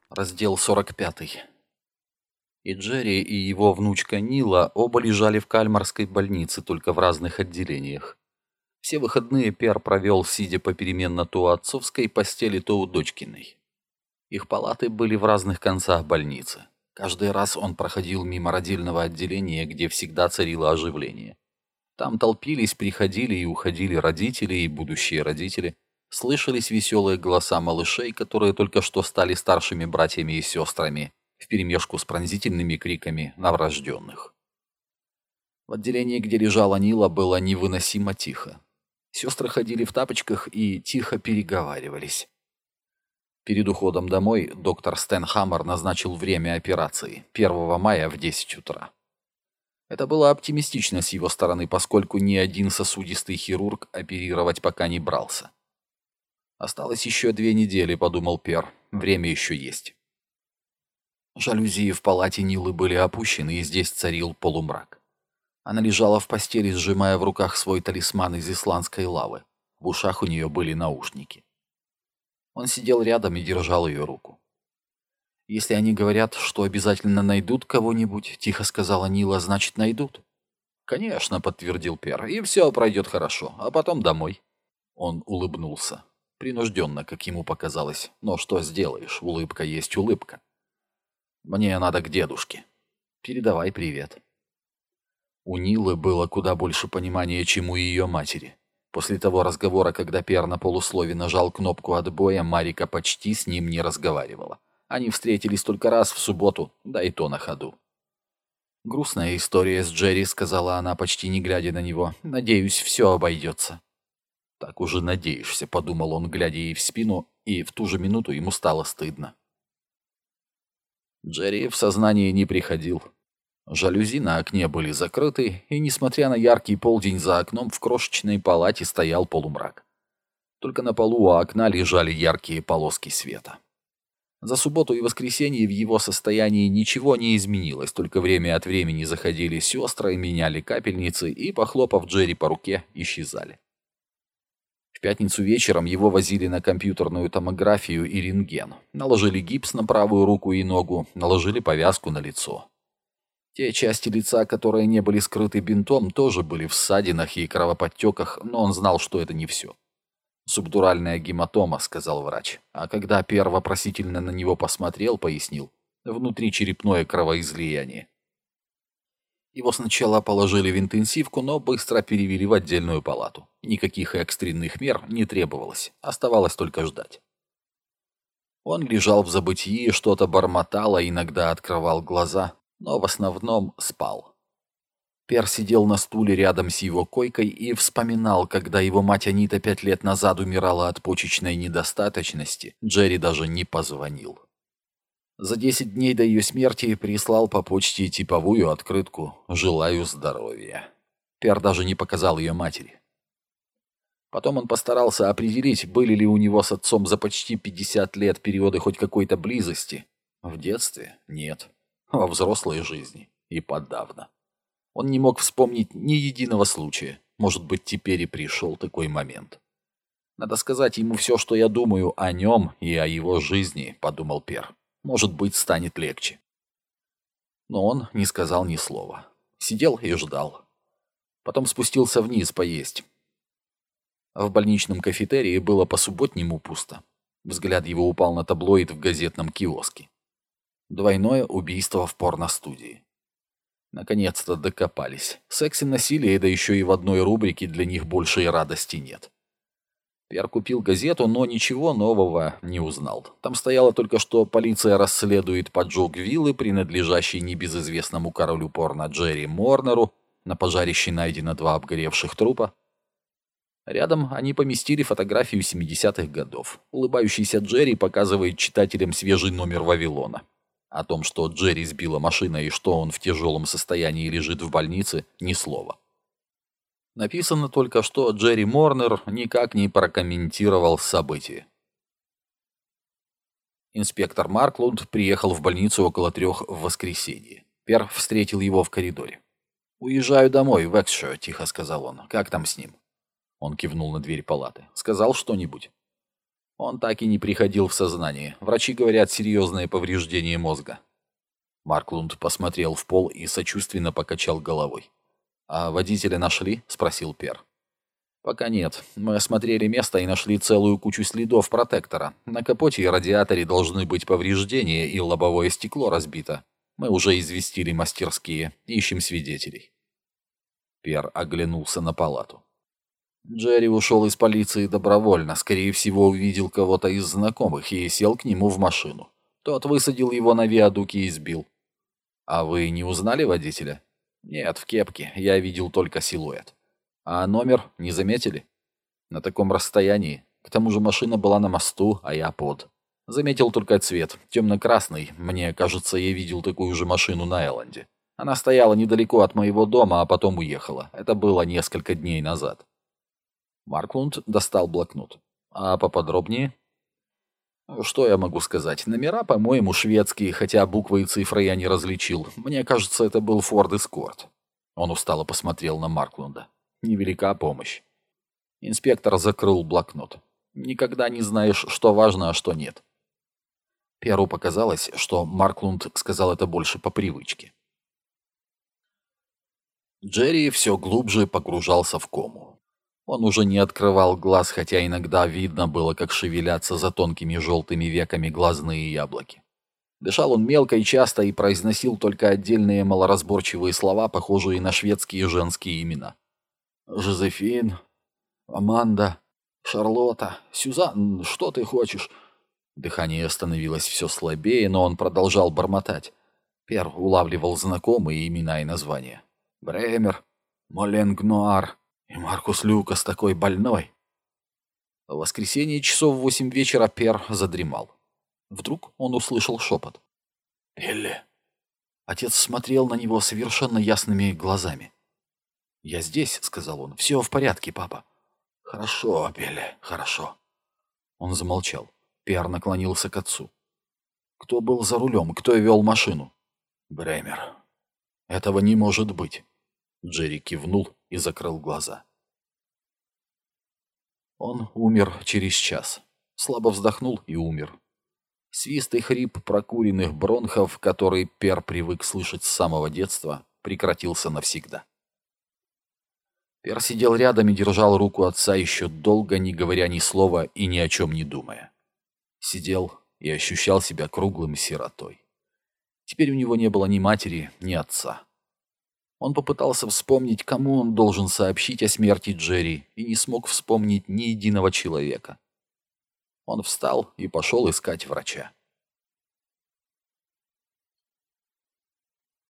Раздел 45. И Джерри, и его внучка Нила оба лежали в Кальмарской больнице, только в разных отделениях. Все выходные Пер провел, сидя попеременно то у отцовской постели, то у дочкиной. Их палаты были в разных концах больницы. Каждый раз он проходил мимо родильного отделения, где всегда царило оживление. Там толпились, приходили и уходили родители и будущие родители. Слышались веселые голоса малышей, которые только что стали старшими братьями и сестрами, вперемешку с пронзительными криками новорожденных. В отделении, где лежала Нила, было невыносимо тихо. Сестры ходили в тапочках и тихо переговаривались. Перед уходом домой доктор Стенхаммер назначил время операции — 1 мая в 10 утра. Это было оптимистично с его стороны, поскольку ни один сосудистый хирург оперировать пока не брался. «Осталось еще 2 недели», — подумал Пер. «Время еще есть». Жалюзи в палате Нилы были опущены, и здесь царил полумрак. Она лежала в постели, сжимая в руках свой талисман из исландской лавы. В ушах у нее были наушники. Он сидел рядом и держал ее руку. «Если они говорят, что обязательно найдут кого-нибудь», — тихо сказала Нила, — «значит, найдут». «Конечно», — подтвердил Пер, — «и все пройдет хорошо, а потом домой». Он улыбнулся. Принужденно, как ему показалось. Но что сделаешь, улыбка есть улыбка. «Мне надо к дедушке. Передавай привет». У Нилы было куда больше понимания, чем у ее матери. После того разговора, когда Пер на полуслове нажал кнопку отбоя, Марика почти с ним не разговаривала. Они встретились только раз в субботу, да и то на ходу. «Грустная история с Джерри», — сказала она, почти не глядя на него. «Надеюсь, все обойдется». «Так уже надеешься», — подумал он, глядя ей в спину, и в ту же минуту ему стало стыдно. Джерри в сознание не приходил. Жалюзи на окне были закрыты, и, несмотря на яркий полдень за окном, в крошечной палате стоял полумрак. Только на полу у окна лежали яркие полоски света. За субботу и воскресенье в его состоянии ничего не изменилось, только время от времени заходили сестры, меняли капельницы и, похлопав Джерри по руке, исчезали. В пятницу вечером его возили на компьютерную томографию и рентген. Наложили гипс на правую руку и ногу, наложили повязку на лицо. Те части лица, которые не были скрыты бинтом, тоже были в ссадинах и кровоподтеках, но он знал, что это не все. «Субдуральная гематома», — сказал врач. А когда Пер вопросительно на него посмотрел, пояснил: «внутричерепное кровоизлияние». Его сначала положили в интенсивку, но быстро перевели в отдельную палату. Никаких экстренных мер не требовалось, оставалось только ждать. Он лежал в забытии, что-то бормотал, а иногда открывал глаза, но в основном спал. Пер сидел на стуле рядом с его койкой и вспоминал, когда его мать Анита 5 лет назад умирала от почечной недостаточности, Джерри даже не позвонил. За 10 дней до ее смерти прислал по почте типовую открытку «Желаю здоровья». Пер даже не показал ее матери. Потом он постарался определить, были ли у него с отцом за почти 50 лет периоды хоть какой-то близости. В детстве — нет. Во взрослой жизни и подавно. Он не мог вспомнить ни единого случая. Может быть, теперь и пришел такой момент. «Надо сказать ему все, что я думаю о нем и о его жизни», — подумал Пер. «Может быть, станет легче». Но он не сказал ни слова. Сидел и ждал. Потом спустился вниз поесть. В больничном кафетерии было по-субботнему пусто. Взгляд его упал на таблоид в газетном киоске. «Двойное убийство в порностудии». Наконец-то докопались. Секс и насилие, да еще и в одной рубрике, для них большей радости нет. Пер купил газету, но ничего нового не узнал. Там стояло только, что полиция расследует поджог виллы, принадлежащей небезызвестному королю порно Джерри Морнеру. На пожарище найдено 2 обгоревших трупа. Рядом они поместили фотографию 70-х годов. Улыбающийся Джерри показывает читателям свежий номер «Вавилона». О том, что Джерри сбила машина и что он в тяжелом состоянии лежит в больнице, ни слова. Написано только, что Джерри Морнер никак не прокомментировал события. Инспектор Марклунд приехал в больницу около 3 в воскресенье. Пер встретил его в коридоре. «Уезжаю домой, в Эксшир», — тихо сказал он. «Как там с ним?» Он кивнул на дверь палаты. «Сказал что-нибудь?» Он так и не приходил в сознание. Врачи говорят, серьезное повреждение мозга. Марклунд посмотрел в пол и сочувственно покачал головой. «А водителя нашли?» — спросил Пер. «Пока нет. Мы осмотрели место и нашли целую кучу следов протектора. На капоте и радиаторе должны быть повреждения, и лобовое стекло разбито. Мы уже известили мастерские, ищем свидетелей». Пер оглянулся на палату. Джерри ушел из полиции добровольно, скорее всего, увидел кого-то из знакомых и сел к нему в машину. Тот высадил его на виадуке и сбил. «А вы не узнали водителя?» «Нет, в кепке. Я видел только силуэт». «А номер не заметили?» «На таком расстоянии. К тому же машина была на мосту, а я под. Заметил только цвет. Темно-красный. Мне кажется, я видел такую же машину на Элленде. Она стояла недалеко от моего дома, а потом уехала. Это было несколько дней назад». Марклунд достал блокнот. «А поподробнее?» «Что я могу сказать? Номера, по-моему, шведские, хотя буквы и цифры я не различил. Мне кажется, это был Форд Эскорт». Он устало посмотрел на Марклунда. «Невелика помощь». Инспектор закрыл блокнот. «Никогда не знаешь, что важно, а что нет». Перу показалось, что Марклунд сказал это больше по привычке. Джерри все глубже погружался в кому. Он уже не открывал глаз, хотя иногда видно было, как шевелятся за тонкими желтыми веками глазные яблоки. Дышал он мелко и часто и произносил только отдельные малоразборчивые слова, похожие на шведские женские имена. «Жозефин, Аманда, Шарлотта, Сюзан, что ты хочешь?» Дыхание становилось все слабее, но он продолжал бормотать. Пер улавливал знакомые имена и названия. Бремер, Моленгнуар и Маркус Люкас такой больной. В воскресенье часов в 8 вечера Пер задремал. Вдруг он услышал шепот. «Билли!» Отец смотрел на него совершенно ясными глазами. «Я здесь», — сказал он. «Все в порядке, папа». «Хорошо, Билли, хорошо». Он замолчал. Пер наклонился к отцу. «Кто был за рулем? Кто вел машину?» «Бремер». «Этого не может быть». Джерри кивнул и закрыл глаза. Он умер через час. Слабо вздохнул и умер. Свист и хрип прокуренных бронхов, который Пер привык слышать с самого детства, прекратился навсегда. Пер сидел рядом и держал руку отца еще долго, не говоря ни слова и ни о чем не думая. Сидел и ощущал себя круглым сиротой. Теперь у него не было ни матери, ни отца. Он попытался вспомнить, кому он должен сообщить о смерти Джерри, и не смог вспомнить ни единого человека. Он встал и пошел искать врача.